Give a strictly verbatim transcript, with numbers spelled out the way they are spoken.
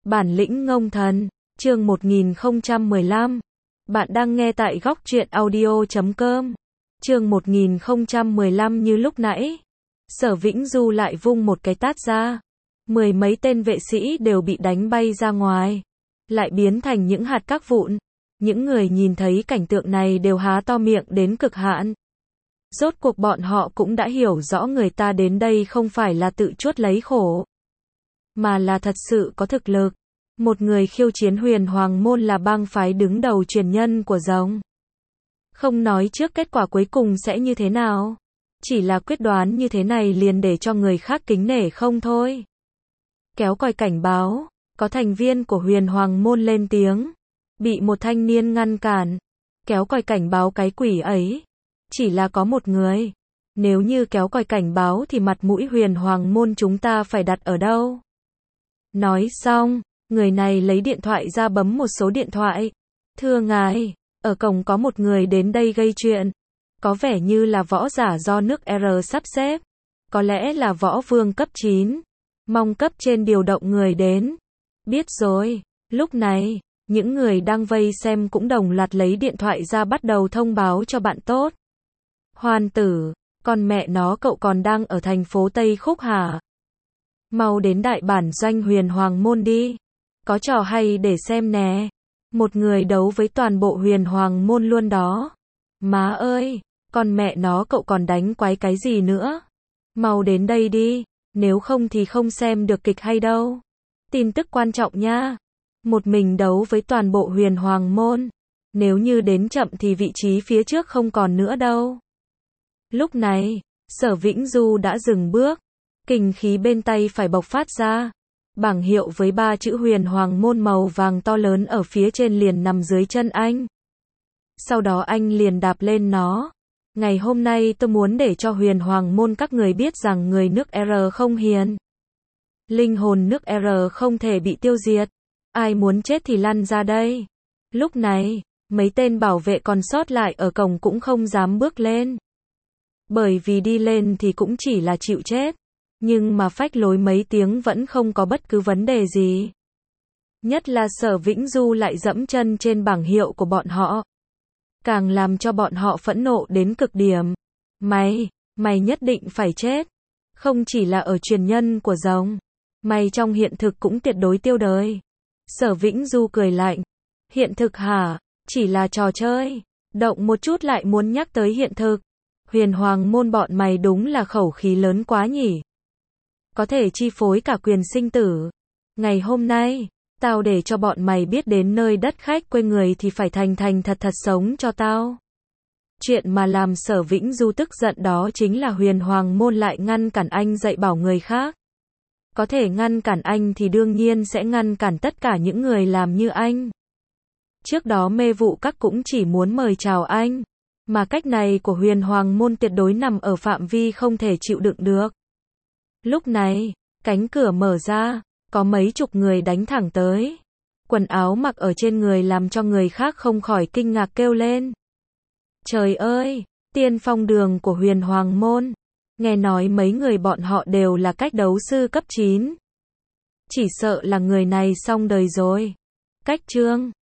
Bản lĩnh ngông thần, chương một nghìn không trăm mười lăm. Bạn đang nghe tại góc truyện audio chấm com. Chương một nghìn không trăm mười lăm như lúc nãy. Sở Vĩnh Du lại vung một cái tát ra. Mười mấy tên vệ sĩ đều bị đánh bay ra ngoài. Lại biến thành những hạt cát vụn. Những người nhìn thấy cảnh tượng này đều há to miệng đến cực hạn. Rốt cuộc bọn họ cũng đã hiểu rõ người ta đến đây không phải là tự chuốc lấy khổ, mà là thật sự có thực lực. Một người khiêu chiến Huyền Hoàng môn là bang phái đứng đầu truyền nhân của rồng. Không nói trước kết quả cuối cùng sẽ như thế nào, chỉ là quyết đoán như thế này liền để cho người khác kính nể không thôi. Kéo còi cảnh báo, có thành viên của Huyền Hoàng môn lên tiếng, bị một thanh niên ngăn cản. Kéo còi cảnh báo cái quỷ ấy, chỉ là có một người. Nếu như kéo còi cảnh báo thì mặt mũi Huyền Hoàng môn chúng ta phải đặt ở đâu? Nói xong, người này lấy điện thoại ra bấm một số điện thoại. Thưa ngài, ở cổng có một người đến đây gây chuyện. Có vẻ như là võ giả do nước R sắp xếp. Có lẽ là võ vương cấp chín. Mong cấp trên điều động người đến. Biết rồi. Lúc này, những người đang vây xem cũng đồng loạt lấy điện thoại ra bắt đầu thông báo cho bạn tốt. Hoan tử, con mẹ nó cậu còn đang ở thành phố Tây Khúc hả? Mau đến đại bản doanh Huyền Hoàng môn đi. Có trò hay để xem nè. Một người đấu với toàn bộ Huyền Hoàng môn luôn đó. Má ơi, con mẹ nó cậu còn đánh quái cái gì nữa? Mau đến đây đi, nếu không thì không xem được kịch hay đâu. Tin tức quan trọng nha. Một mình đấu với toàn bộ Huyền Hoàng môn. Nếu như đến chậm thì vị trí phía trước không còn nữa đâu. Lúc này, Sở Vĩnh Du đã dừng bước. Kình khí bên tay phải bộc phát ra. Bảng hiệu với ba chữ Huyền Hoàng môn màu vàng to lớn ở phía trên liền nằm dưới chân anh. Sau đó anh liền đạp lên nó. Ngày hôm nay tôi muốn để cho Huyền Hoàng môn các người biết rằng người nước R không hiền. Linh hồn nước R không thể bị tiêu diệt. Ai muốn chết thì lăn ra đây. Lúc này, mấy tên bảo vệ còn sót lại ở cổng cũng không dám bước lên. Bởi vì đi lên thì cũng chỉ là chịu chết. Nhưng mà phách lối mấy tiếng vẫn không có bất cứ vấn đề gì. Nhất là Sở Vĩnh Du lại dẫm chân trên bảng hiệu của bọn họ. Càng làm cho bọn họ phẫn nộ đến cực điểm. Mày, mày nhất định phải chết. Không chỉ là ở truyền nhân của rồng. Mày trong hiện thực cũng tuyệt đối tiêu đời. Sở Vĩnh Du cười lạnh. Hiện thực hả? Chỉ là trò chơi. Động một chút lại muốn nhắc tới hiện thực. Huyền Hoàng môn bọn mày đúng là khẩu khí lớn quá nhỉ. Có thể chi phối cả quyền sinh tử. Ngày hôm nay, tao để cho bọn mày biết đến nơi đất khách quê người thì phải thành thành thật thật sống cho tao. Chuyện mà làm Sở Vĩnh Du tức giận đó chính là Huyền Hoàng môn lại ngăn cản anh dạy bảo người khác. Có thể ngăn cản anh thì đương nhiên sẽ ngăn cản tất cả những người làm như anh. Trước đó Mê Vụ Các cũng chỉ muốn mời chào anh. Mà cách này của Huyền Hoàng môn tuyệt đối nằm ở phạm vi không thể chịu đựng được. Lúc này, cánh cửa mở ra, có mấy chục người đánh thẳng tới. Quần áo mặc ở trên người làm cho người khác không khỏi kinh ngạc kêu lên. Trời ơi, tiên phong đường của Huyền Hoàng môn. Nghe nói mấy người bọn họ đều là cách đấu sư cấp chín. Chỉ sợ là người này xong đời rồi. Cách chương